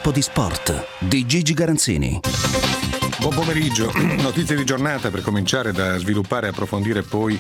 Tempo di sport di Gigi Garanzini. Buon pomeriggio, notizie di giornata per cominciare da sviluppare e approfondire poi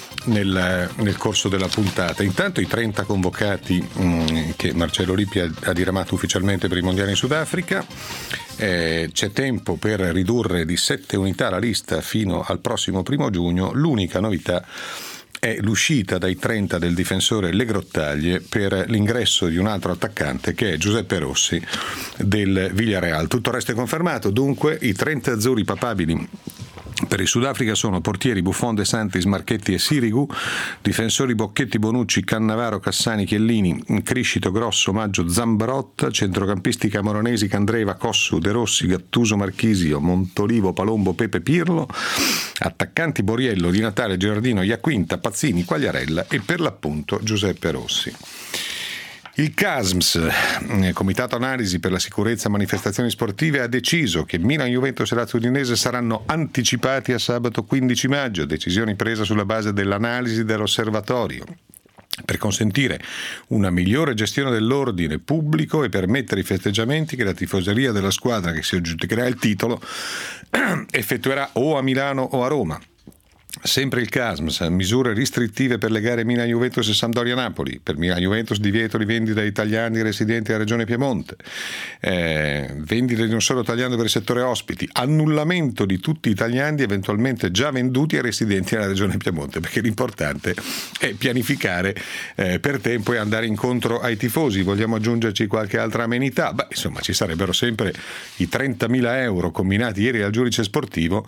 nel corso della puntata. Intanto i 30 convocati che Marcello Lippi ha diramato ufficialmente per i mondiali in Sudafrica. C'è tempo per ridurre di 7 unità la lista fino al prossimo 1 giugno. L'unica novità è l'uscita dai 30 del difensore Le Grottaglie per l'ingresso di un altro attaccante che è Giuseppe Rossi del Villarreal. Tutto il resto è confermato, dunque i 30 azzurri papabili per il Sudafrica sono portieri Buffon, De Santis, Marchetti e Sirigu, difensori Bocchetti, Bonucci, Cannavaro, Cassani, Chiellini, Criscito, Grosso, Maggio, Zambrotta, centrocampisti camoranesi Candreva, Cossu, De Rossi, Gattuso, Marchisio, Montolivo, Palombo, Pepe, Pirlo, attaccanti Boriello, Di Natale, Gerardino, Iaquinta, Pazzini, Quagliarella e per l'appunto Giuseppe Rossi. Il CASMS, Comitato Analisi per la Sicurezza e Manifestazioni Sportive, ha deciso che Milan, Juventus e Lazio Udinese saranno anticipati a sabato 15 maggio, decisione presa sulla base dell'analisi dell'osservatorio, per consentire una migliore gestione dell'ordine pubblico e permettere i festeggiamenti che la tifoseria della squadra che si aggiudicherà il titolo effettuerà o a Milano o a Roma. Sempre il CASMS, misure restrittive per le gare Milan-Juventus e Sampdoria-Napoli. Per Milan-Juventus divieto di vendita a italiani residenti alla Regione Piemonte, vendita di un solo italiano per il settore ospiti, annullamento di tutti gli italiani eventualmente già venduti ai residenti alla Regione Piemonte, perché l'importante è pianificare per tempo e andare incontro ai tifosi. Vogliamo aggiungerci qualche altra amenità? Beh, insomma, ci sarebbero sempre i 30.000 euro combinati ieri dal giudice sportivo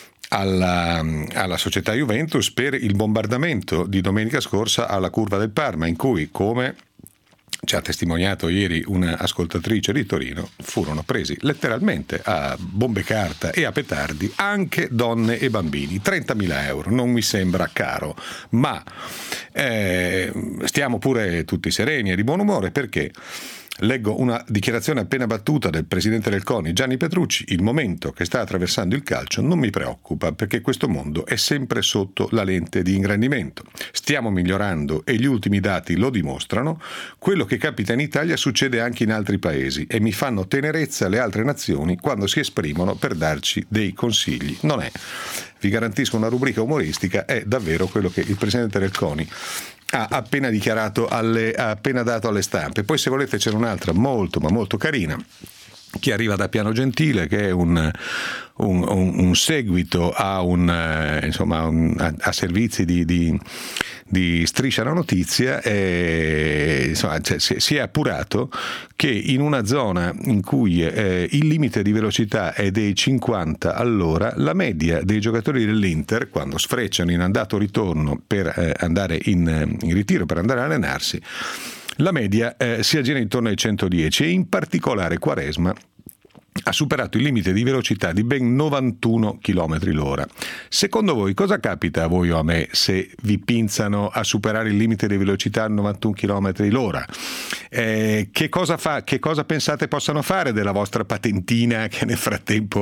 alla società Juventus per il bombardamento di domenica scorsa alla Curva del Parma, in cui, come ci ha testimoniato ieri un'ascoltatrice di Torino, furono presi letteralmente a bombe carta e a petardi anche donne e bambini. 30.000 euro non mi sembra caro, ma stiamo pure tutti sereni e di buon umore, perché leggo una dichiarazione appena battuta del presidente del CONI, Gianni Petrucci: il momento che sta attraversando il calcio non mi preoccupa, perché questo mondo è sempre sotto la lente di ingrandimento. Stiamo migliorando e gli ultimi dati lo dimostrano. Quello che capita in Italia succede anche in altri paesi e mi fanno tenerezza le altre nazioni quando si esprimono per darci dei consigli. Non è, vi garantisco, una rubrica umoristica, è davvero quello che il presidente del CONI ha appena dichiarato, ha appena dato alle stampe. Poi, se volete, c'è un'altra molto ma molto carina che arriva da Piano Gentile, che è un seguito a a servizi di Striscia la Notizia. Insomma, si è appurato che in una zona in cui il limite di velocità è dei 50 all'ora, la media dei giocatori dell'Inter, quando sfrecciano in andato o ritorno per andare in ritiro, per andare a allenarsi, la media si aggira intorno ai 110, e in particolare Quaresma ha superato il limite di velocità di ben 91 km l'ora. Secondo voi cosa capita a voi o a me se vi pinzano a superare il limite di velocità a 91 km l'ora? Che cosa pensate possano fare della vostra patentina che nel frattempo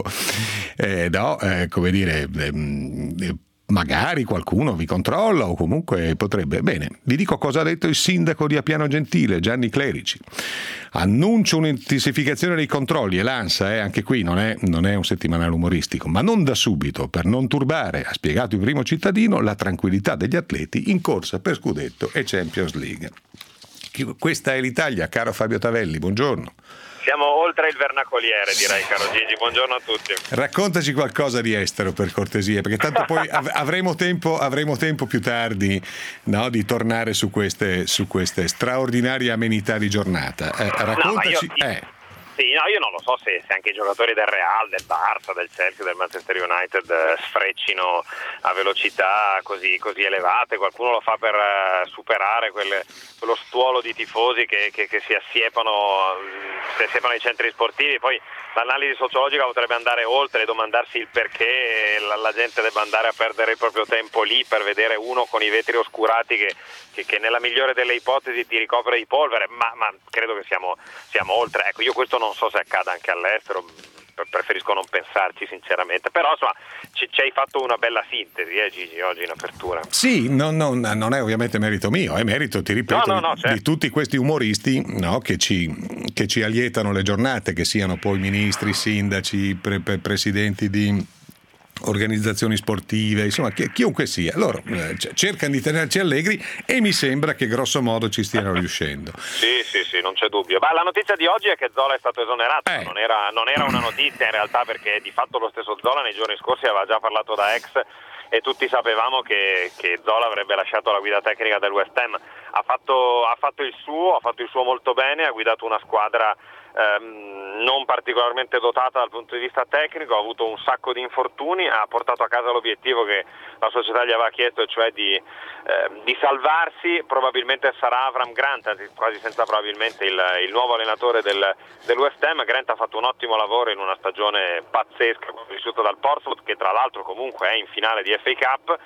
magari qualcuno vi controlla, o comunque potrebbe. Bene, vi dico cosa ha detto il sindaco di Appiano Gentile, Gianni Clerici. Annuncio un'intensificazione dei controlli, e l'ANSA, anche qui non è un settimanale umoristico, ma non da subito, per non turbare, ha spiegato il primo cittadino, la tranquillità degli atleti in corsa per scudetto e Champions League. Questa è l'Italia, caro Fabio Tavelli, buongiorno. Siamo oltre il vernacoliere, direi, caro Gigi. Buongiorno a tutti. Raccontaci qualcosa di estero, per cortesia, perché tanto poi avremo tempo più tardi, no, di tornare su queste straordinarie amenità di giornata. Raccontaci. Sì, no, io non lo so se anche i giocatori del Real, del Barça, del Chelsea, del Manchester United sfreccino a velocità così elevate. Qualcuno lo fa per superare quello stuolo di tifosi che si assiepano ai centri sportivi. Poi l'analisi sociologica potrebbe andare oltre e domandarsi il perché la gente debba andare a perdere il proprio tempo lì per vedere uno con i vetri oscurati che nella migliore delle ipotesi ti ricopre di polvere, ma credo che siamo oltre. Ecco, io questo non so se accada anche all'estero, preferisco non pensarci sinceramente, però insomma ci hai fatto una bella sintesi, Gigi, oggi in apertura. Sì, non è ovviamente merito mio, è merito, ti ripeto, certo, di tutti questi umoristi, no, che ci allietano le giornate, che siano poi ministri, sindaci, presidenti di organizzazioni sportive, insomma chiunque sia, loro cercano di tenerci allegri e mi sembra che grosso modo ci stiano riuscendo. Sì, non c'è dubbio. Ma la notizia di oggi è che Zola è stato esonerato, non era una notizia in realtà, perché di fatto lo stesso Zola nei giorni scorsi aveva già parlato da ex e tutti sapevamo che Zola avrebbe lasciato la guida tecnica del West Ham. Ha fatto il suo molto bene, ha guidato una squadra non particolarmente dotata dal punto di vista tecnico, ha avuto un sacco di infortuni, ha portato a casa l'obiettivo che la società gli aveva chiesto, e cioè di salvarsi. Probabilmente sarà Avram Grant, quasi senza probabilmente il nuovo allenatore del West Ham. Grant ha fatto un ottimo lavoro in una stagione pazzesca, vissuta dal Portsmouth, che tra l'altro comunque è in finale di FA Cup,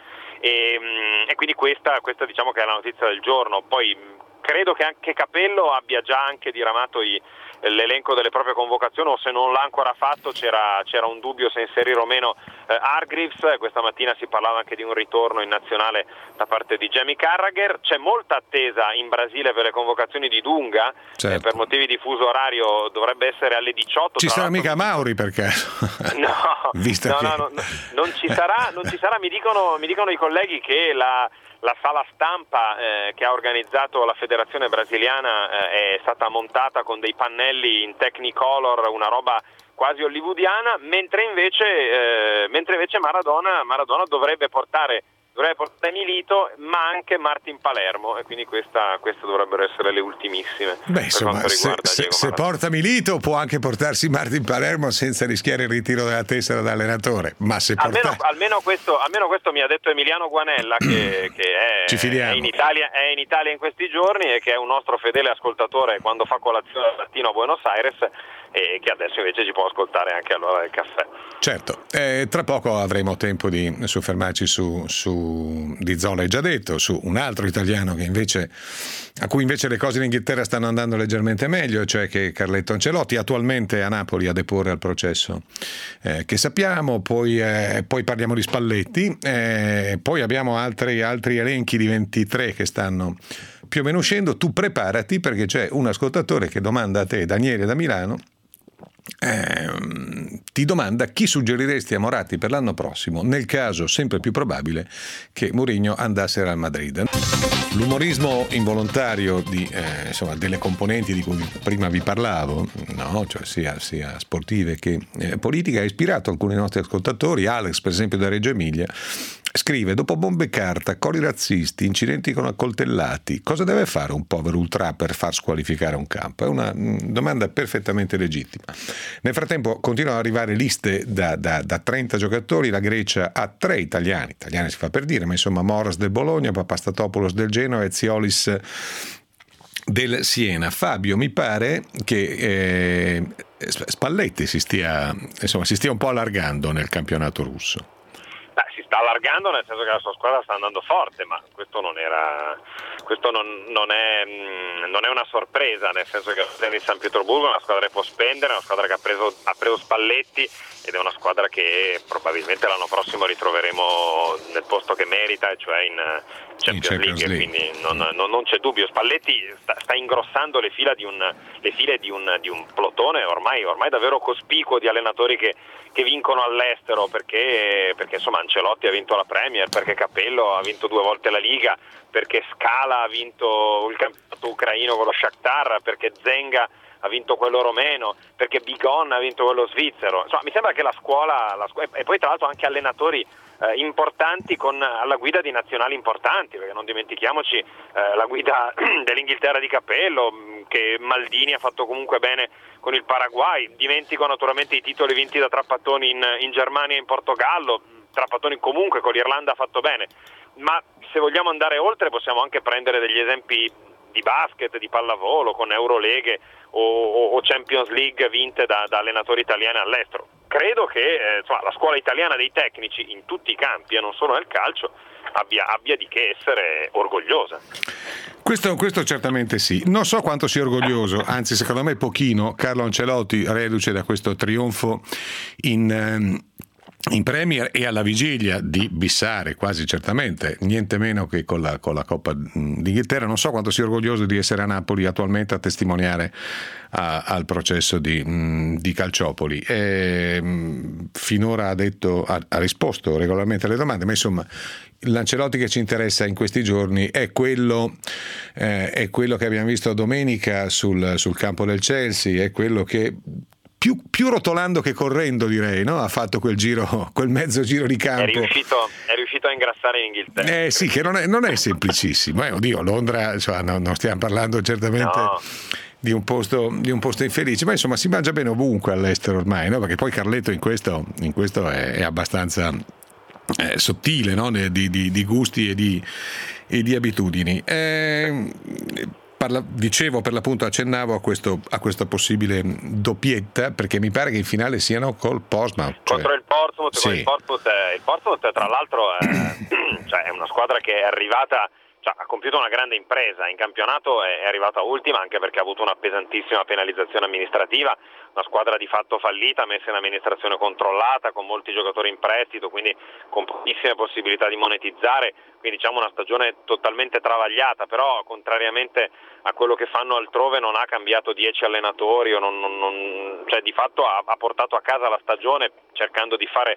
e quindi questa diciamo che è la notizia del giorno. Poi credo che anche Capello abbia già anche diramato l'elenco delle proprie convocazioni, o se non l'ha ancora fatto c'era un dubbio se inserire o meno Hargreaves. Questa mattina si parlava anche di un ritorno in nazionale da parte di Jamie Carragher. C'è molta attesa in Brasile per le convocazioni di Dunga, certo. Per motivi di fuso orario dovrebbe essere alle 18. Ci sarà mica Mauri, perché no, non ci sarà. Mi dicono i colleghi che la sala stampa che ha organizzato la federazione brasiliana è stata montata con dei pannelli in Technicolor, una roba quasi hollywoodiana, mentre invece Maradona dovrebbe portare Milito, ma anche Martin Palermo, e quindi queste dovrebbero essere le ultimissime. Beh, insomma, se porta Milito può anche portarsi Martin Palermo senza rischiare il ritiro della tessera da allenatore, ma se almeno questo mi ha detto Emiliano Guanella, che è in Italia in questi giorni, e che è un nostro fedele ascoltatore quando fa colazione al mattino a Buenos Aires, e che adesso invece ci può ascoltare anche all'ora del caffè. Certo, tra poco avremo tempo di soffermarci su Di Zola, hai già detto, su un altro italiano a cui invece le cose in Inghilterra stanno andando leggermente meglio, cioè che Carletto Ancelotti, attualmente a Napoli a deporre al processo che sappiamo. Poi parliamo di Spalletti, poi abbiamo altri elenchi di 23 che stanno più o meno uscendo. Tu preparati, perché c'è un ascoltatore che domanda a te, Daniele da Milano, ti domanda chi suggeriresti a Moratti per l'anno prossimo nel caso sempre più probabile che Mourinho andasse al Madrid. L'umorismo involontario delle componenti di cui prima vi parlavo, no? Cioè sia sportive che politica, ha ispirato alcuni nostri ascoltatori. Alex, per esempio, da Reggio Emilia, scrive: dopo bombe carta, cori razzisti, incidenti con accoltellati, cosa deve fare un povero ultra per far squalificare un campo? È una domanda perfettamente legittima. Nel frattempo continuano ad arrivare liste da 30 giocatori. La Grecia ha 3 italiani si fa per dire, ma insomma Moras del Bologna, Papastatopoulos del Genoa e Ziolis del Siena. Fabio, mi pare che Spalletti si stia un po' allargando nel campionato russo. Si sta allargando nel senso che la sua squadra sta andando forte, ma questo non è una sorpresa, nel senso che la di San Pietroburgo è una squadra che può spendere, è una squadra che ha preso Spalletti, ed è una squadra che probabilmente l'anno prossimo ritroveremo nel posto che merita, cioè in Champions League. Quindi non c'è dubbio. Spalletti sta ingrossando le file di un plotone ormai davvero cospicuo di allenatori che vincono all'estero, perché insomma Ancelotti ha vinto la Premier, perché Capello ha vinto 2 volte la Liga, perché Scala ha vinto il campionato ucraino con lo Shakhtar, perché Zenga ha vinto quello romeno, perché Bigon ha vinto quello svizzero. Insomma, mi sembra che la scuola e poi tra l'altro anche allenatori importanti alla guida di nazionali importanti, perché non dimentichiamoci la guida dell'Inghilterra di Capello, che Maldini ha fatto comunque bene con il Paraguay. Dimentico naturalmente i titoli vinti da Trapattoni in Germania e in Portogallo. Trapattoni comunque con l'Irlanda ha fatto bene, ma se vogliamo andare oltre possiamo anche prendere degli esempi di basket, di pallavolo, con Euroleghe o Champions League vinte da allenatori italiani all'estero. credo che la scuola italiana dei tecnici in tutti i campi e non solo nel calcio abbia di che essere orgogliosa. Questo certamente sì. Non so quanto sia orgoglioso, anzi secondo me pochino, Carlo Ancelotti, reduce da questo trionfo in Premier e alla vigilia di bissare quasi certamente niente meno che con la Coppa d'Inghilterra. Non so quanto sia orgoglioso di essere a Napoli attualmente a testimoniare al processo di Calciopoli. Finora ha risposto regolarmente alle domande, ma insomma l'Ancelotti che ci interessa in questi giorni è quello che abbiamo visto domenica sul campo del Chelsea, è quello che più rotolando che correndo, direi, no? Ha fatto quel mezzo giro di campo. È riuscito a ingrassare in Inghilterra. Sì, che non è semplicissimo. Oddio, Londra, non stiamo parlando certamente di un posto infelice, ma insomma si mangia bene ovunque all'estero ormai, no? Perché poi Carletto in questo è abbastanza sottile, no? Di gusti e di abitudini. Dicevo, per l'appunto accennavo a questa possibile doppietta, perché mi pare che in finale siano col Portsmouth. Contro il Portsmouth, sì. Il Portsmouth tra l'altro è una squadra che è arrivata, ha compiuto una grande impresa in campionato, è arrivata ultima anche perché ha avuto una pesantissima penalizzazione amministrativa, una squadra di fatto fallita, messa in amministrazione controllata, con molti giocatori in prestito, quindi con pochissime possibilità di monetizzare, quindi una stagione totalmente travagliata, però contrariamente a quello che fanno altrove non ha cambiato 10 allenatori o di fatto ha portato a casa la stagione cercando di fare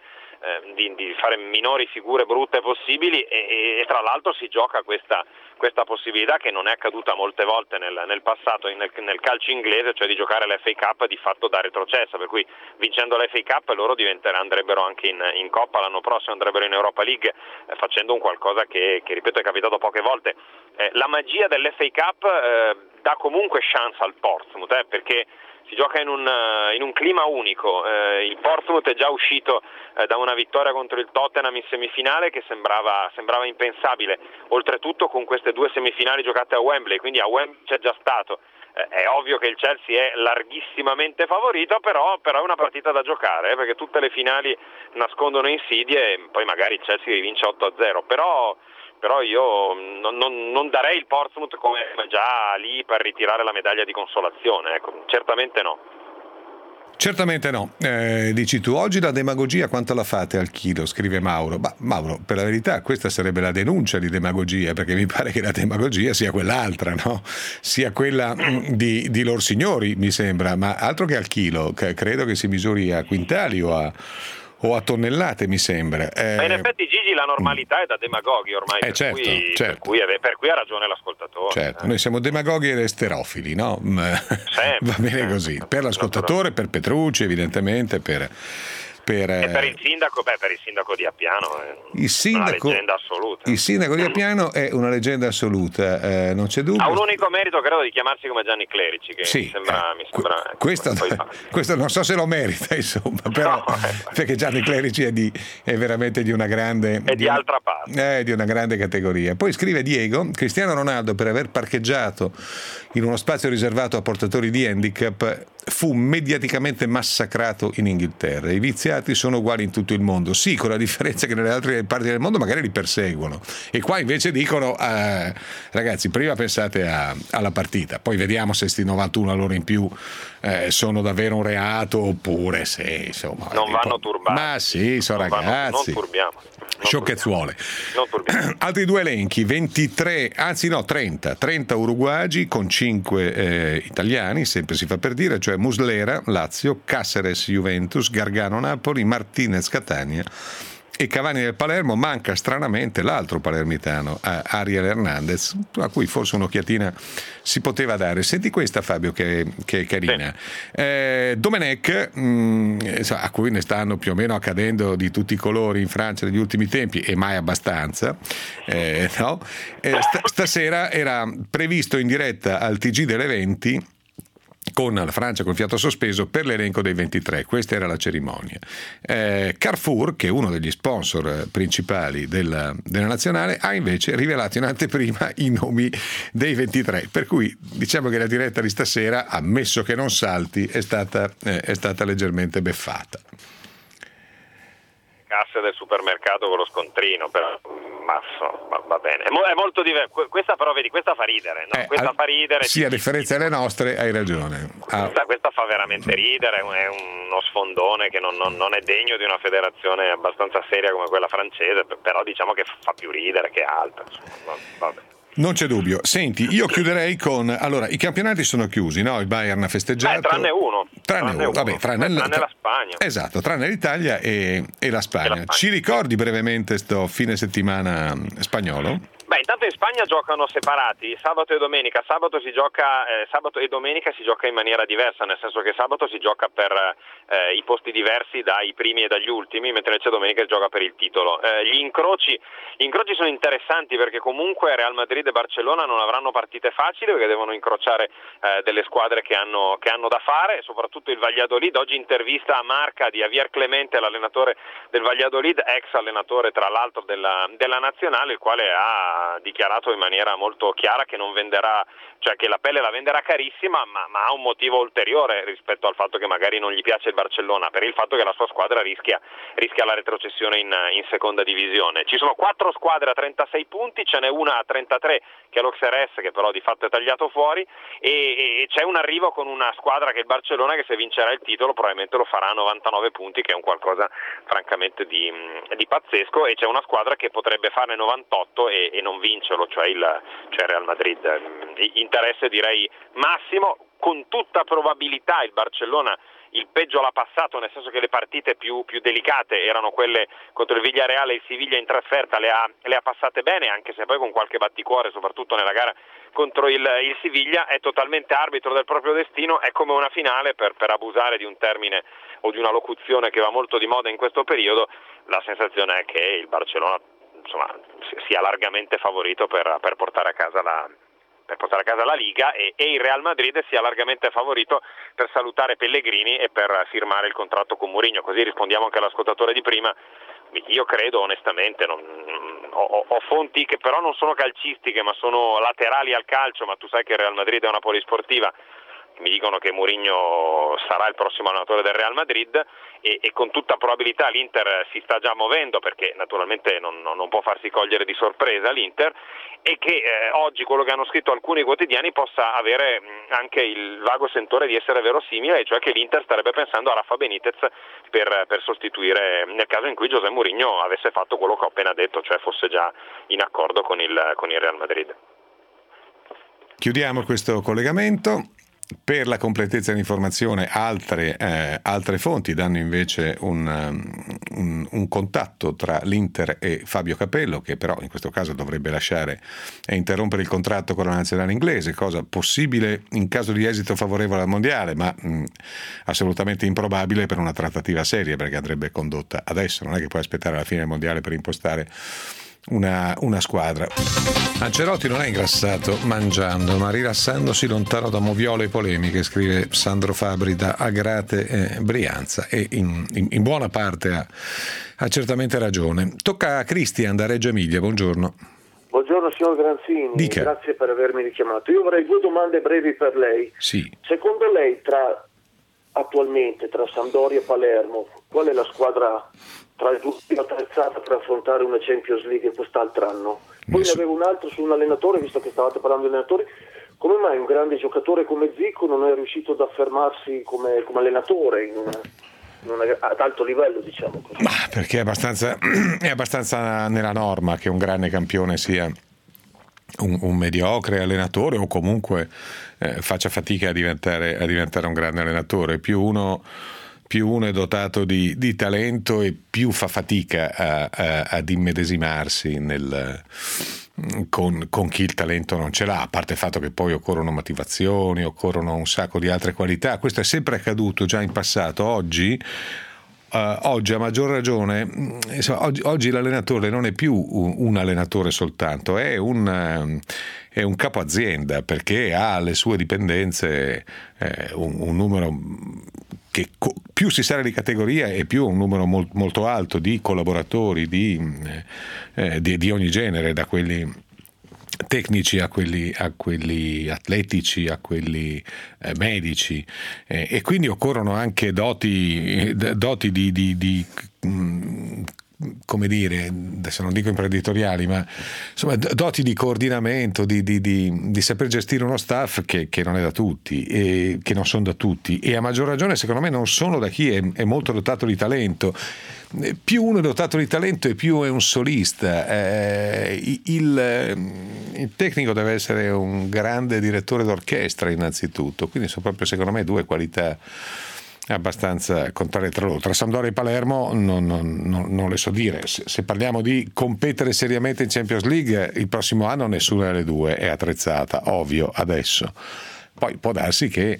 minori figure brutte possibili e tra l'altro si gioca questa possibilità che non è accaduta molte volte nel passato nel calcio inglese, cioè di giocare l'FA Cup di fatto da retrocesso, per cui vincendo l'FA Cup loro andrebbero anche in Coppa l'anno prossimo, andrebbero in Europa League facendo un qualcosa che ripeto è capitato poche volte. La magia dell'FA Cup dà comunque chance al Portsmouth perché si gioca in un clima unico. Il Portsmouth è già uscito da una vittoria contro il Tottenham in semifinale che sembrava impensabile, oltretutto con queste due semifinali giocate a Wembley, quindi a Wembley c'è già stato. È ovvio che il Chelsea è larghissimamente favorito, però è una partita da giocare, perché tutte le finali nascondono insidie e poi magari il Chelsea vince 8-0, però io non darei il Portsmouth come già lì per ritirare la medaglia di consolazione, certamente no. Certamente no. Dici tu, oggi la demagogia quanto la fate al chilo? Scrive Mauro. Ma Mauro, per la verità questa sarebbe la denuncia di demagogia, perché mi pare che la demagogia sia quell'altra, no? Sia quella di Lorsignori, mi sembra, ma altro che al chilo, credo che si misuri a quintali o a tonnellate, mi sembra. Ma in effetti Gigi la normalità è da demagoghi ormai, certo. Per cui ha ragione l'ascoltatore. Certo, noi siamo demagoghi ed esterofili, no? Va bene così, per l'ascoltatore, per Petrucci evidentemente, e per il sindaco di Appiano è una leggenda assoluta. Il sindaco di Appiano è una leggenda assoluta, non c'è dubbio. Ha un unico merito, credo, di chiamarsi come Gianni Clerici, che sì, mi sembra questo non so se lo merita, insomma, però perché Gianni Clerici è veramente di una grande di altra parte, di una grande categoria. Poi scrive Diego: Cristiano Ronaldo, per aver parcheggiato in uno spazio riservato a portatori di handicap, fu mediaticamente massacrato in Inghilterra. I viziati sono uguali in tutto il mondo, sì, con la differenza che nelle altre parti del mondo magari li perseguono, e qua invece dicono ragazzi, prima pensate alla partita, poi vediamo se sti 91 all'ora in più sono davvero un reato oppure se insomma non vanno turbati. Ma sì, sono ragazzi, non turbiamo. Sciocchezzuole. Altri due elenchi: 30 uruguagi con 5 italiani, sempre si fa per dire, cioè Muslera Lazio, Cáceres Juventus, Gargano Napoli, Martinez Catania e Cavani del Palermo. Manca stranamente l'altro palermitano, Ariel Hernandez, a cui forse un'occhiatina si poteva dare. Senti questa, Fabio, che è carina. Sì. Domenech, a cui ne stanno più o meno accadendo di tutti i colori in Francia negli ultimi tempi, e mai abbastanza, no? Stasera era previsto in diretta al TG delle 20 con la Francia col fiato sospeso per l'elenco dei 23. Questa era la cerimonia. Carrefour, che è uno degli sponsor principali della nazionale, ha invece rivelato in anteprima i nomi dei 23, per cui diciamo che la diretta di stasera, ammesso che non salti, è stata leggermente beffata. casse del supermercato con lo scontrino, però va bene. È molto diverso. Questa però, vedi, questa fa ridere, no? Questa fa ridere. Sì, a differenza delle nostre, hai ragione. Questa fa veramente ridere, è uno sfondone che non è degno di una federazione abbastanza seria come quella francese, però diciamo che fa più ridere che altro. Vabbè. Non c'è dubbio. Senti, io chiuderei con... Allora, i campionati sono chiusi, no? Il Bayern ha festeggiato... tranne uno. Vabbè, tranne la Spagna. Esatto, tranne l'Italia e la Spagna. Ci ricordi brevemente sto fine settimana spagnolo? Beh, intanto in Spagna giocano separati, sabato e domenica. Sabato e domenica si gioca in maniera diversa, nel senso che sabato si gioca per i posti diversi dai primi e dagli ultimi, mentre invece domenica si gioca per il titolo. Gli incroci sono interessanti perché comunque Real Madrid e Barcellona non avranno partite facili perché devono incrociare delle squadre che hanno da fare, soprattutto il Valladolid. Oggi intervista a Marca di Javier Clemente, l'allenatore del Valladolid, ex allenatore tra l'altro della nazionale, il quale ha dichiarato in maniera molto chiara che non venderà, cioè che la pelle la venderà carissima, ma ha un motivo ulteriore rispetto al fatto che magari non gli piace il Barcellona, per il fatto che la sua squadra rischia la retrocessione in seconda divisione. Ci sono 4 squadre a 36 punti, ce n'è una a 33 che è l'Auxerre, che però di fatto è tagliato fuori, e c'è un arrivo con una squadra che è il Barcellona, che se vincerà il titolo probabilmente lo farà a 99 punti, che è un qualcosa francamente di pazzesco, e c'è una squadra che potrebbe farne 98 e non vincerlo, cioè il Real Madrid. Interesse direi massimo. Con tutta probabilità il Barcellona il peggio l'ha passato, nel senso che le partite più delicate erano quelle contro il Villarreal e il Siviglia in trasferta, le ha passate bene, anche se poi con qualche batticuore, soprattutto nella gara contro il Siviglia. È totalmente arbitro del proprio destino, è come una finale, per abusare di un termine o di una locuzione che va molto di moda in questo periodo. La sensazione è che il Barcellona, insomma, sia largamente favorito per portare a casa la Liga, e il Real Madrid sia largamente favorito per salutare Pellegrini e per firmare il contratto con Mourinho. Così rispondiamo anche all'ascoltatore di prima. Io credo onestamente, ho fonti che però non sono calcistiche ma sono laterali al calcio, ma tu sai che il Real Madrid è una polisportiva, mi dicono che Mourinho sarà il prossimo allenatore del Real Madrid, e con tutta probabilità l'Inter si sta già muovendo, perché naturalmente non può farsi cogliere di sorpresa l'Inter, e che oggi quello che hanno scritto alcuni quotidiani possa avere anche il vago sentore di essere verosimile, e cioè che l'Inter starebbe pensando a Rafa Benitez per sostituire, nel caso in cui José Mourinho avesse fatto quello che ho appena detto, cioè fosse già in accordo con il Real Madrid. Chiudiamo questo collegamento. Per la completezza dell'informazione, altre fonti danno invece un contatto tra l'Inter e Fabio Capello, che però in questo caso dovrebbe lasciare e interrompere il contratto con la nazionale inglese, cosa possibile in caso di esito favorevole al mondiale, ma assolutamente improbabile per una trattativa seria, perché andrebbe condotta adesso. Non è che puoi aspettare la fine del mondiale per impostare una squadra. Ancelotti non è ingrassato mangiando, ma rilassandosi lontano da moviole e polemiche, scrive Sandro Fabri da Agrate, Brianza, e in buona parte ha certamente ragione. Tocca a Cristian da Reggio Emilia. Buongiorno. Buongiorno signor Granzini. Dica. Grazie per avermi richiamato. Io avrei 2 domande brevi per lei. Sì. Secondo lei attualmente tra Sampdoria e Palermo, qual è la squadra tra le due più attrezzata per affrontare una Champions League quest'altro anno? Poi ne avevo un altro su un allenatore, visto che stavate parlando di allenatori. Come mai un grande giocatore come Zico non è riuscito ad affermarsi come allenatore ad alto livello, diciamo così? Ma perché è abbastanza nella norma che un grande campione sia un mediocre allenatore, o comunque faccia fatica a diventare un grande allenatore. Più uno è dotato di talento e più fa fatica ad immedesimarsi con chi il talento non ce l'ha, a parte il fatto che poi occorrono motivazioni, occorrono un sacco di altre qualità. Questo è sempre accaduto già in passato. Oggi a maggior ragione, oggi l'allenatore non è più un allenatore soltanto, è un capo azienda, perché ha alle sue dipendenze un numero che più si sale di categoria e più un numero molto alto di collaboratori di ogni genere, da quelli tecnici a quelli atletici, a quelli medici, e quindi occorrono anche doti di come dire, adesso non dico imprenditoriali, ma insomma doti di coordinamento, di saper gestire uno staff che non è da tutti, e che non sono da tutti, e a maggior ragione secondo me non sono da chi è molto dotato di talento. Più uno è dotato di talento e più è un solista. Il tecnico deve essere un grande direttore d'orchestra innanzitutto, quindi sono proprio secondo me due qualità abbastanza contrarie tra loro. Tra Sampdoria e Palermo non le so dire. Se parliamo di competere seriamente in Champions League, il prossimo anno nessuna delle due è attrezzata, ovvio, adesso. Poi può darsi che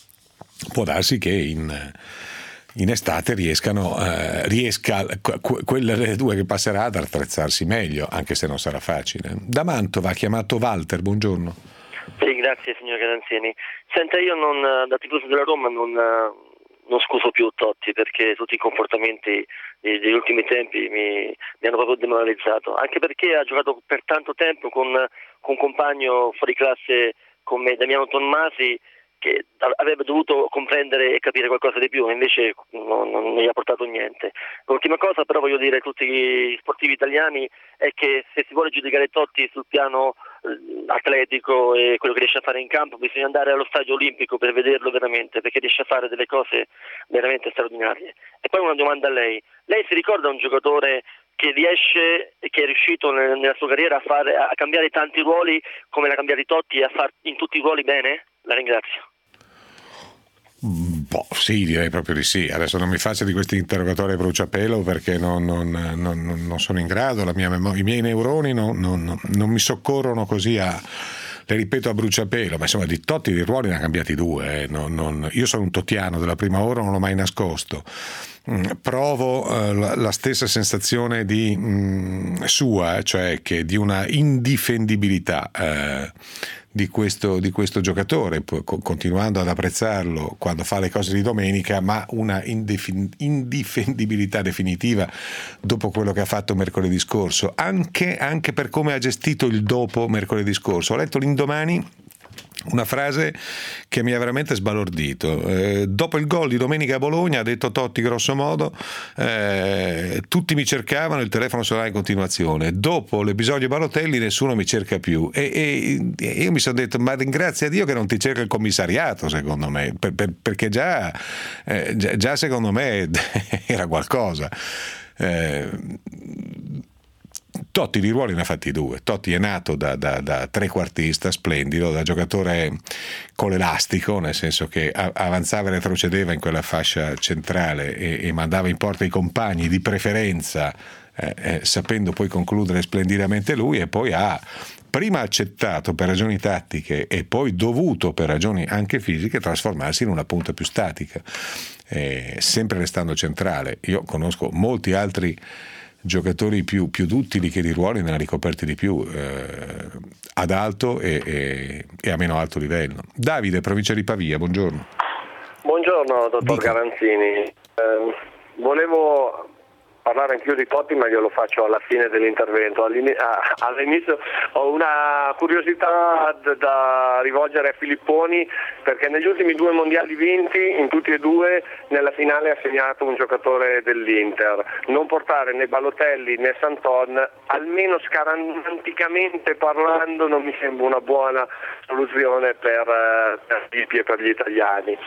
in estate riesca quella delle due che passerà ad attrezzarsi meglio, anche se non sarà facile. Da Mantova ha chiamato Walter, buongiorno. Sì, grazie signor Catanzini. Senta, io da tifoso della Roma non scuso più Totti, perché tutti i comportamenti degli ultimi tempi mi hanno proprio demoralizzato, anche perché ha giocato per tanto tempo con un compagno fuori classe come Damiano Tommasi, che avrebbe dovuto comprendere e capire qualcosa di più, invece non gli ha portato niente. L'ultima cosa però voglio dire a tutti gli sportivi italiani è che se si vuole giudicare Totti sul piano atletico e quello che riesce a fare in campo, bisogna andare allo stadio olimpico per vederlo veramente, perché riesce a fare delle cose veramente straordinarie. E poi una domanda a lei si ricorda un giocatore che è riuscito nella sua carriera a cambiare tanti ruoli come l'ha cambiato Totti e a fare in tutti i ruoli bene? La ringrazio. Sì, direi proprio di sì. Adesso non mi faccia di questi interrogatori a bruciapelo, perché non sono in grado, i miei neuroni non mi soccorrono così le ripeto a bruciapelo, ma insomma di Totti di ruoli ne ha cambiati due. Io sono un tottiano della prima ora, non l'ho mai nascosto. Provo la stessa sensazione sua, cioè che di una indifendibilità di questo giocatore, continuando ad apprezzarlo quando fa le cose di domenica, ma una indifendibilità definitiva dopo quello che ha fatto mercoledì scorso, anche per come ha gestito il dopo mercoledì scorso. Ho letto l'indomani una frase che mi ha veramente sbalordito. Dopo il gol di domenica a Bologna ha detto Totti grosso modo, tutti mi cercavano, il telefono suonava in continuazione, dopo l'episodio Balotelli nessuno mi cerca più, e io mi sono detto, ma ringrazia Dio che non ti cerca il commissariato, secondo me, perché già secondo me era qualcosa. Totti di ruoli ne ha fatti due. Totti è nato da trequartista splendido, da giocatore con l'elastico, nel senso che avanzava e retrocedeva in quella fascia centrale e mandava in porta i compagni, di preferenza sapendo poi concludere splendidamente lui, e poi ha prima accettato per ragioni tattiche e poi dovuto per ragioni anche fisiche trasformarsi in una punta più statica, sempre restando centrale. Io conosco molti altri giocatori più duttili che di ruoli ne ha ricoperti di più, ad alto e a meno alto livello. Davide, provincia di Pavia, buongiorno. Buongiorno dottor Garanzini, volevo parlare anch'io di Totti, ma glielo faccio alla fine dell'intervento. All'inizio ho una curiosità da rivolgere a Filipponi, perché negli ultimi due mondiali vinti, in tutti e due, nella finale ha segnato un giocatore dell'Inter. Non portare né Balotelli né Santon, almeno scaramanticamente parlando, non mi sembra una buona soluzione per Lippi e per gli italiani.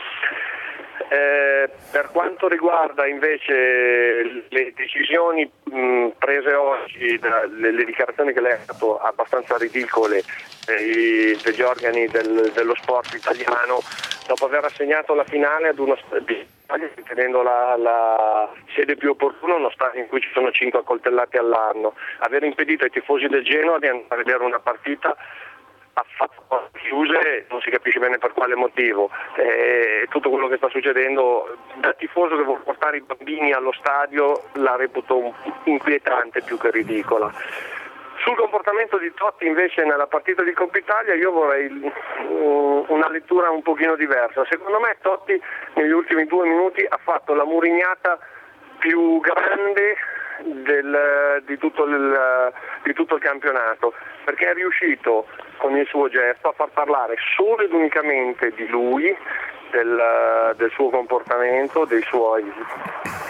Per quanto riguarda invece le decisioni prese oggi, le dichiarazioni che lei ha fatto abbastanza ridicole degli organi dello sport italiano, dopo aver assegnato la finale ad uno stadio, tenendo la sede più opportuna, uno stadio in cui ci sono 5 accoltellati all'anno, aver impedito ai tifosi del Genoa di andare a vedere una partita a fatto chiuse, non si capisce bene per quale motivo. Tutto quello che sta succedendo, da tifoso che vuole portare i bambini allo stadio, la reputo inquietante più che ridicola. Sul comportamento di Totti invece nella partita di Coppa Italia io vorrei una lettura un pochino diversa. Secondo me Totti negli ultimi 2 minuti ha fatto la murignata più grande di tutto il campionato, perché è riuscito con il suo gesto a far parlare solo ed unicamente di lui, del suo comportamento, dei suoi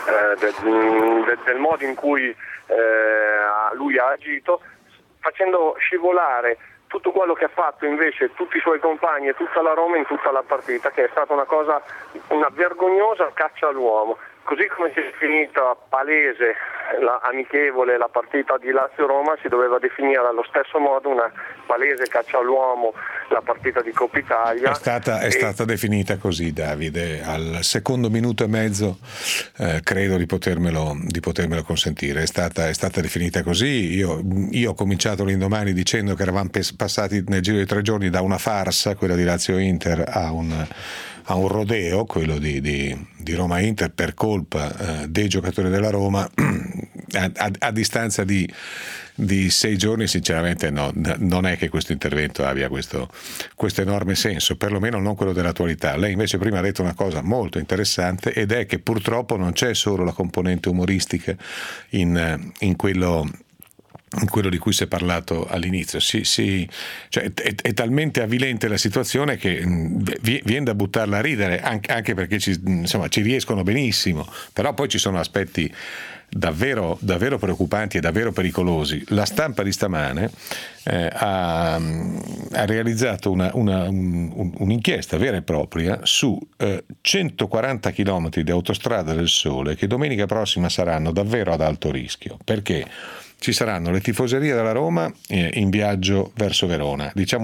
del modo in cui lui ha agito, facendo scivolare tutto quello che ha fatto invece tutti i suoi compagni e tutta la Roma in tutta la partita, che è stata una vergognosa caccia all'uomo. Così come si è finita palese, amichevole, la partita di Lazio-Roma, si doveva definire allo stesso modo una palese caccia all'uomo la partita di Coppa Italia. È stata definita così, Davide, al secondo minuto e mezzo, credo di potermelo consentire. È stata definita così. Io ho cominciato l'indomani dicendo che eravamo passati nel giro di 3 giorni da una farsa, quella di Lazio-Inter, a un rodeo, quello di Roma-Inter, per colpa dei giocatori della Roma. A distanza di 6 giorni, sinceramente non è che questo intervento abbia questo enorme senso, perlomeno non quello dell'attualità. Lei invece prima ha detto una cosa molto interessante, ed è che purtroppo non c'è solo la componente umoristica in quello di cui si è parlato all'inizio. Cioè, è talmente avvilente la situazione che viene da buttarla a ridere, anche perché ci riescono benissimo, però poi ci sono aspetti davvero, davvero preoccupanti e davvero pericolosi. La Stampa di stamane ha realizzato un'inchiesta vera e propria su 140 chilometri di autostrada del Sole che domenica prossima saranno davvero ad alto rischio, perché ci saranno le tifoserie della Roma in viaggio verso Verona, diciamo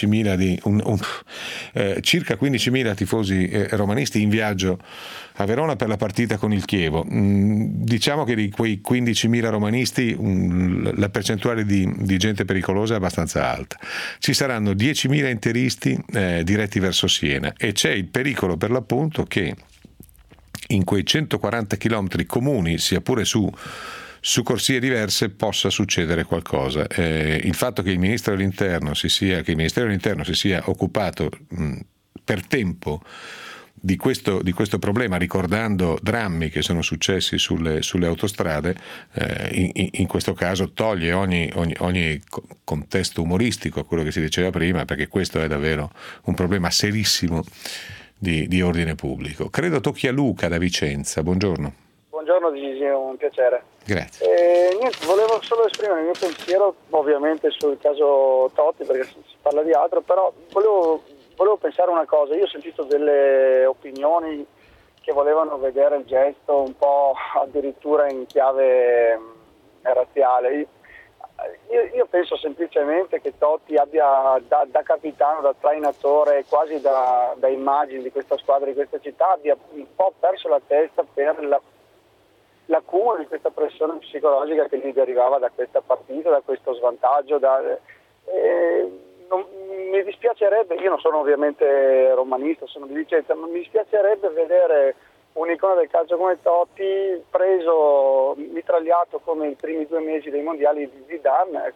circa 15.000 tifosi romanisti in viaggio a Verona per la partita con il Chievo. Diciamo che di quei 15.000 romanisti la percentuale di gente pericolosa è abbastanza alta. Ci saranno 10.000 interisti diretti verso Siena, e c'è il pericolo per l'appunto che in quei 140 chilometri comuni, sia pure su corsie diverse, possa succedere qualcosa. Il fatto che il Ministero dell'Interno si sia occupato per tempo di questo problema, ricordando drammi che sono successi sulle autostrade, in questo caso toglie ogni contesto umoristico a quello che si diceva prima, perché questo è davvero un problema serissimo di ordine pubblico. Credo tocchi a Luca da Vicenza. Buongiorno. Buongiorno Gigi, è un piacere. Grazie. Niente, volevo solo esprimere il mio pensiero, ovviamente, sul caso Totti, perché si parla di altro, però volevo pensare una cosa. Io ho sentito delle opinioni che volevano vedere il gesto un po' addirittura in chiave razziale. Io penso semplicemente che Totti abbia, da capitano, da trainatore, quasi da immagine di questa squadra, di questa città, abbia un po' perso la testa per l'accumulo di questa pressione psicologica che gli derivava da questa partita, da questo svantaggio. Mi dispiacerebbe, io non sono ovviamente romanista, sono di Vicenza, ma mi dispiacerebbe vedere un'icona del calcio come Totti preso, mitragliato come i primi 2 mesi dei mondiali di Zidane.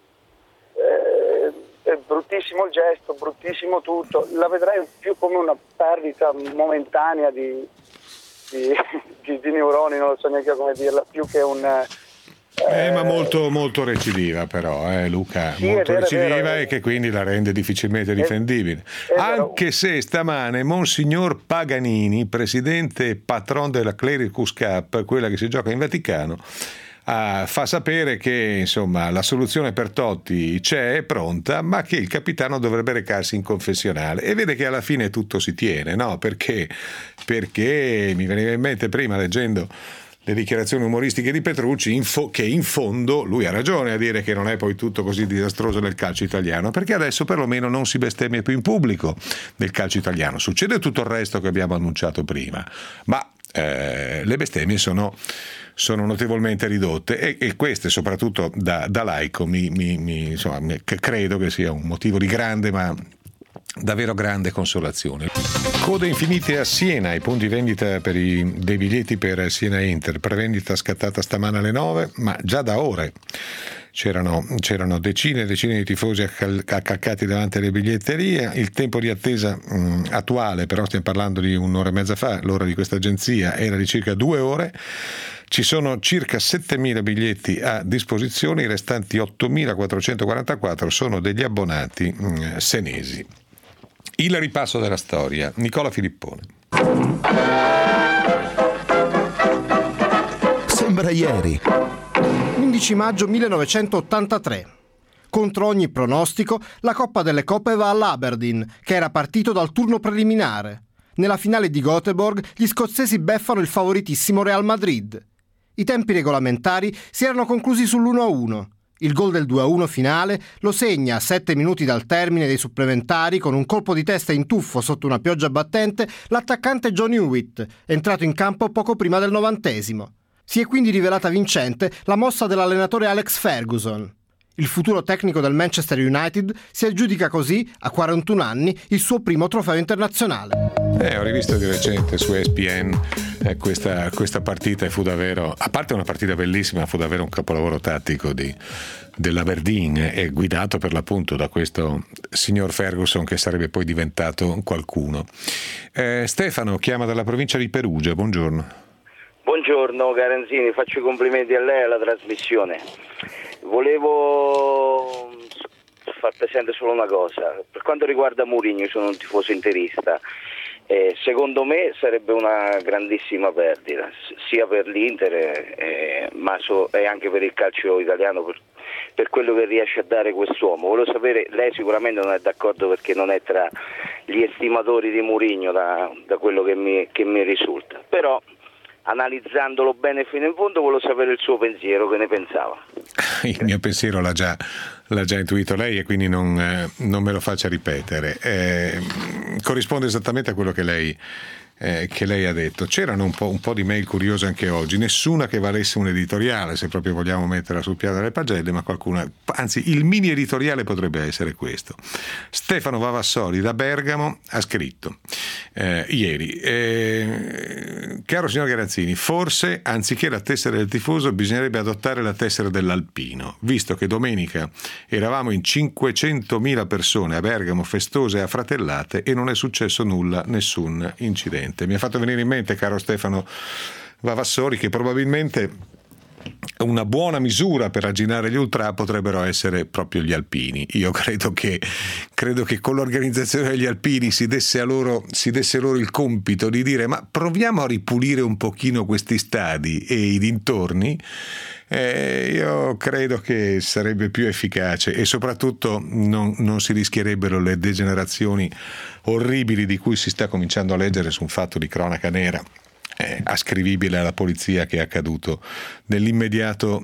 È bruttissimo il gesto, bruttissimo tutto. La vedrei più come una perdita momentanea di neuroni, non lo so neanche come dirla, più che un ma molto, molto recidiva, però, Luca, sì, molto recidiva, e che quindi la rende difficilmente difendibile. Anche se stamane Monsignor Paganini, presidente e patron della Clericus Cup, quella che si gioca in Vaticano, fa sapere che insomma la soluzione per Totti c'è, è pronta, ma che il capitano dovrebbe recarsi in confessionale, e vede che alla fine tutto si tiene, no? Perché mi veniva in mente prima, leggendo le dichiarazioni umoristiche di Petrucci, che in fondo lui ha ragione a dire che non è poi tutto così disastroso nel calcio italiano, perché adesso perlomeno non si bestemmia più in pubblico nel calcio italiano. Succede tutto il resto che abbiamo annunciato prima, ma le bestemmie sono notevolmente ridotte, e queste, soprattutto da laico, credo che sia un motivo di grande, ma davvero grande consolazione. Code infinite a Siena, i punti vendita dei biglietti per Siena Inter, prevendita scattata stamane alle 9, ma già da ore c'erano decine e decine di tifosi accalcati davanti alle biglietterie. Il tempo di attesa attuale, però stiamo parlando di un'ora e mezza fa, l'ora di questa agenzia era di circa 2 ore. Ci sono circa 7.000 biglietti a disposizione, i restanti 8.444 sono degli abbonati senesi. Il ripasso della storia, Nicola Filippone. era ieri. 11 maggio 1983. Contro ogni pronostico, la Coppa delle Coppe va all'Aberdeen, che era partito dal turno preliminare. Nella finale di Göteborg, gli scozzesi beffano il favoritissimo Real Madrid. I tempi regolamentari si erano conclusi sull'1-1. Il gol del 2-1 finale lo segna a 7 minuti dal termine dei supplementari con un colpo di testa in tuffo sotto una pioggia battente l'attaccante Johnny Hewitt, entrato in campo poco prima del 90°. Si è quindi rivelata vincente la mossa dell'allenatore Alex Ferguson. Il futuro tecnico del Manchester United si aggiudica così, a 41 anni, il suo primo trofeo internazionale. Ho rivisto di recente su ESPN questa partita e fu davvero, a parte una partita bellissima, fu davvero un capolavoro tattico dell'Aberdeen e guidato per l'appunto da questo signor Ferguson che sarebbe poi diventato qualcuno. Stefano chiama dalla provincia di Perugia, buongiorno. Buongiorno Garanzini, faccio i complimenti a lei e alla trasmissione. Volevo far presente solo una cosa. Per quanto riguarda Mourinho, io sono un tifoso interista. Secondo me sarebbe una grandissima perdita, sia per l'Inter ma anche per il calcio italiano, per quello che riesce a dare quest'uomo. Volevo sapere, lei sicuramente non è d'accordo perché non è tra gli estimatori di Mourinho da quello che mi risulta, però analizzandolo bene fino in fondo volevo sapere il suo pensiero, che ne pensava. Il mio pensiero l'ha già intuito lei e quindi non me lo faccia ripetere. Corrisponde esattamente a quello che lei ha detto. C'erano un po' di mail curiose anche oggi, nessuna che valesse un editoriale, se proprio vogliamo metterla sul piano delle pagelle, ma qualcuna, anzi il mini editoriale potrebbe essere questo. Stefano Vavassoli da Bergamo ha scritto ieri: caro signor Garanzini, forse anziché la tessera del tifoso bisognerebbe adottare la tessera dell'alpino, visto che domenica eravamo in 500.000 persone a Bergamo, festose e affratellate, e non è successo nulla, nessun incidente. Mi ha fatto venire in mente, caro Stefano Vavassori, che probabilmente una buona misura per arginare gli ultra potrebbero essere proprio gli alpini. Io credo che con l'organizzazione degli alpini si desse loro il compito di dire: ma proviamo a ripulire un pochino questi stadi e i dintorni. Io credo che sarebbe più efficace e soprattutto non si rischierebbero le degenerazioni orribili di cui si sta cominciando a leggere su un fatto di cronaca nera ascrivibile alla polizia, che è accaduto nell'immediato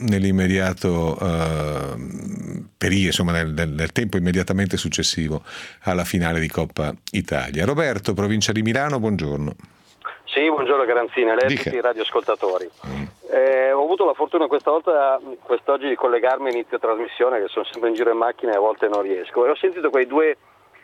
periodo, insomma nel tempo immediatamente successivo alla finale di Coppa Italia. Roberto, provincia di Milano, buongiorno. Sì, buongiorno Garanzini, lei e tutti i radioascoltatori. Ho avuto la fortuna quest'oggi di collegarmi a inizio trasmissione, che sono sempre in giro in macchina e a volte non riesco, e ho sentito quelle due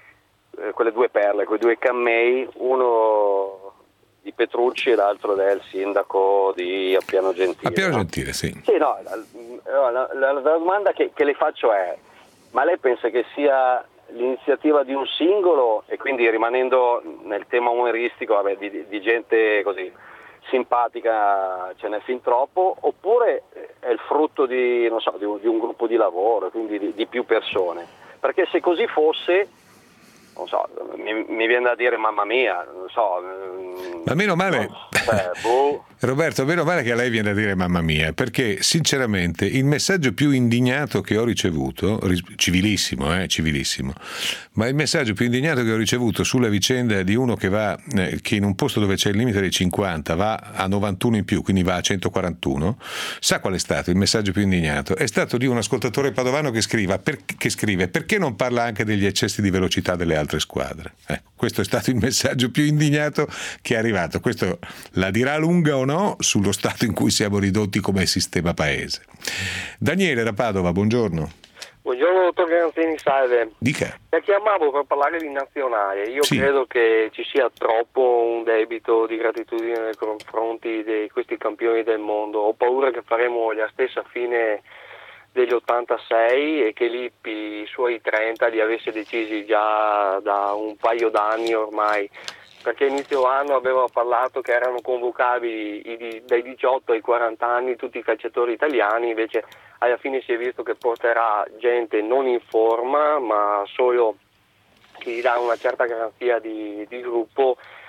perle, quei due cammei, uno di Petrucci e l'altro del sindaco di Appiano Gentile. Appiano Gentile, sì. Sì, no, la domanda che le faccio è: ma lei pensa che sia l'iniziativa di un singolo, e quindi rimanendo nel tema umoristico, di gente così simpatica ce n'è fin troppo, oppure è il frutto di un gruppo di lavoro, quindi di più persone? Perché se così fosse, non so, mi viene da dire mamma mia, non so. Ma meno male, Roberto, meno male che a lei viene da dire mamma mia, perché sinceramente il messaggio più indignato che ho ricevuto, civilissimo, ma il messaggio più indignato che ho ricevuto sulla vicenda di uno che in un posto dove c'è il limite dei 50 va a 91 in più, quindi va a 141, sa qual è stato il messaggio più indignato? È stato di un ascoltatore padovano che scrive: perché non parla anche degli eccessi di velocità delle altre squadre? Questo è stato il messaggio più indignato che è arrivato. Questo la dirà lunga o no sullo stato in cui siamo ridotti come sistema paese. Daniele da Padova, buongiorno. Buongiorno dottor Garanzini, salve. Dica. La chiamavo per parlare di nazionale. Io sì. Credo che ci sia troppo un debito di gratitudine nei confronti di questi campioni del mondo. Ho paura che faremo la stessa fine degli 86 e che Lippi i suoi 30 li avesse decisi già da un paio d'anni ormai, perché inizio anno aveva parlato che erano convocabili dai 18 ai 40 anni tutti i calciatori italiani, invece alla fine si è visto che porterà gente non in forma ma solo che gli dà una certa garanzia di gruppo,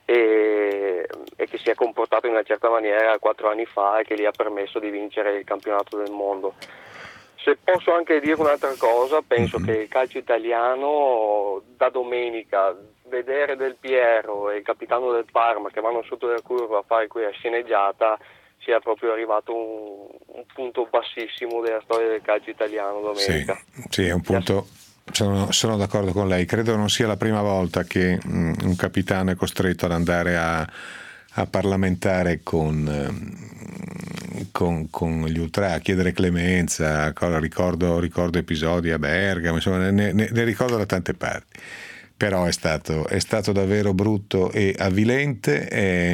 e che si è comportato in una certa maniera 4 anni fa e che gli ha permesso di vincere il campionato del mondo. Se posso anche dire un'altra cosa, penso che il calcio italiano da domenica, vedere Del Piero e il capitano del Parma che vanno sotto la curva a fare quella sceneggiata, sia proprio arrivato un punto bassissimo della storia del calcio italiano domenica. Sì, è un punto. Sono d'accordo con lei, credo non sia la prima volta che un capitano è costretto ad andare a parlamentare con gli ultra, a chiedere clemenza. Ricordo episodi a Bergamo, insomma ne ricordo da tante parti, però è stato davvero brutto e avvilente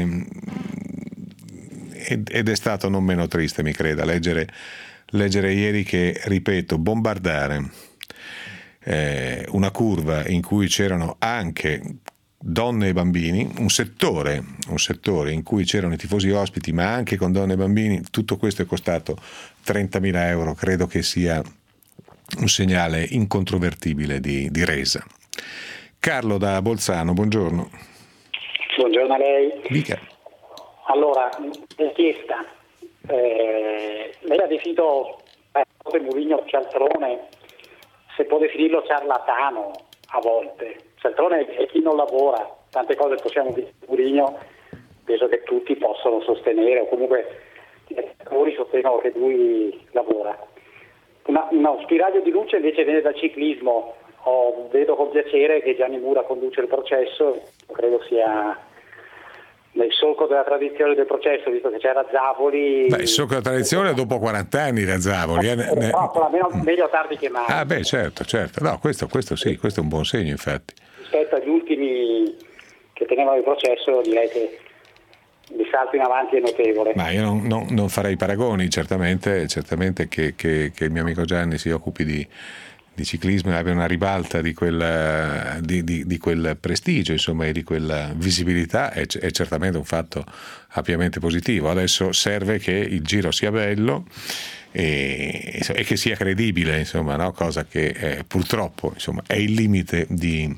ed è stato non meno triste, mi creda, leggere ieri che, ripeto, bombardare una curva in cui c'erano anche donne e bambini, un settore in cui c'erano i tifosi ospiti ma anche con donne e bambini, tutto questo è costato 30.000 euro, credo che sia un segnale incontrovertibile di resa. Carlo da Bolzano, buongiorno. Buongiorno a lei. Dica. Allora, richiesta, lei ha definito Mourinho cialtrone, se può definirlo ciarlatano a volte. Cialtrone è chi non lavora, tante cose possiamo dire di Mourinho, penso che tutti possono sostenere, o comunque i lavori sostengono che lui lavora. Uno spiraglio di luce invece viene dal ciclismo. Vedo con piacere che Gianni Mura conduce il processo, credo sia nel solco della tradizione del processo, visto che c'era Zavoli. Il solco della tradizione dopo 40 anni da Zavoli. No, meglio tardi che mai. Ah beh, certo. No, questo sì, questo è un buon segno, infatti. Rispetto agli ultimi che tenevano il processo, direi che il salto in avanti è notevole. Ma io non farei paragoni, certamente che il mio amico Gianni si occupi di ciclismo e abbia una ribalta di quel prestigio, insomma, e di quella visibilità è certamente un fatto ampiamente positivo. Adesso serve che il giro sia bello e che sia credibile, insomma, no? Cosa che purtroppo, insomma, è il limite di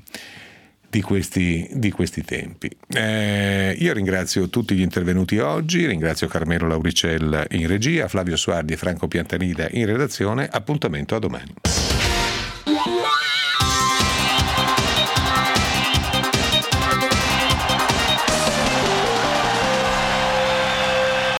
questi tempi. Io ringrazio tutti gli intervenuti oggi, ringrazio Carmelo Lauricella in regia, Flavio Suardi e Franco Piantanida in redazione. Appuntamento a domani.